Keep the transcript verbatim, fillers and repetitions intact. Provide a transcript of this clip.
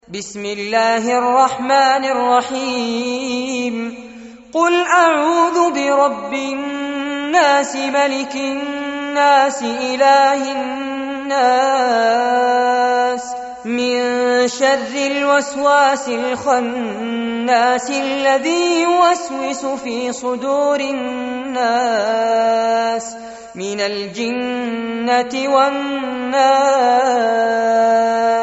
بسم الله الرحمن الرحيم قل أعوذ برب الناس ملك الناس إله الناس من شر الوسواس الخناس الذي يوسوس في صدور الناس من الجنة والناس.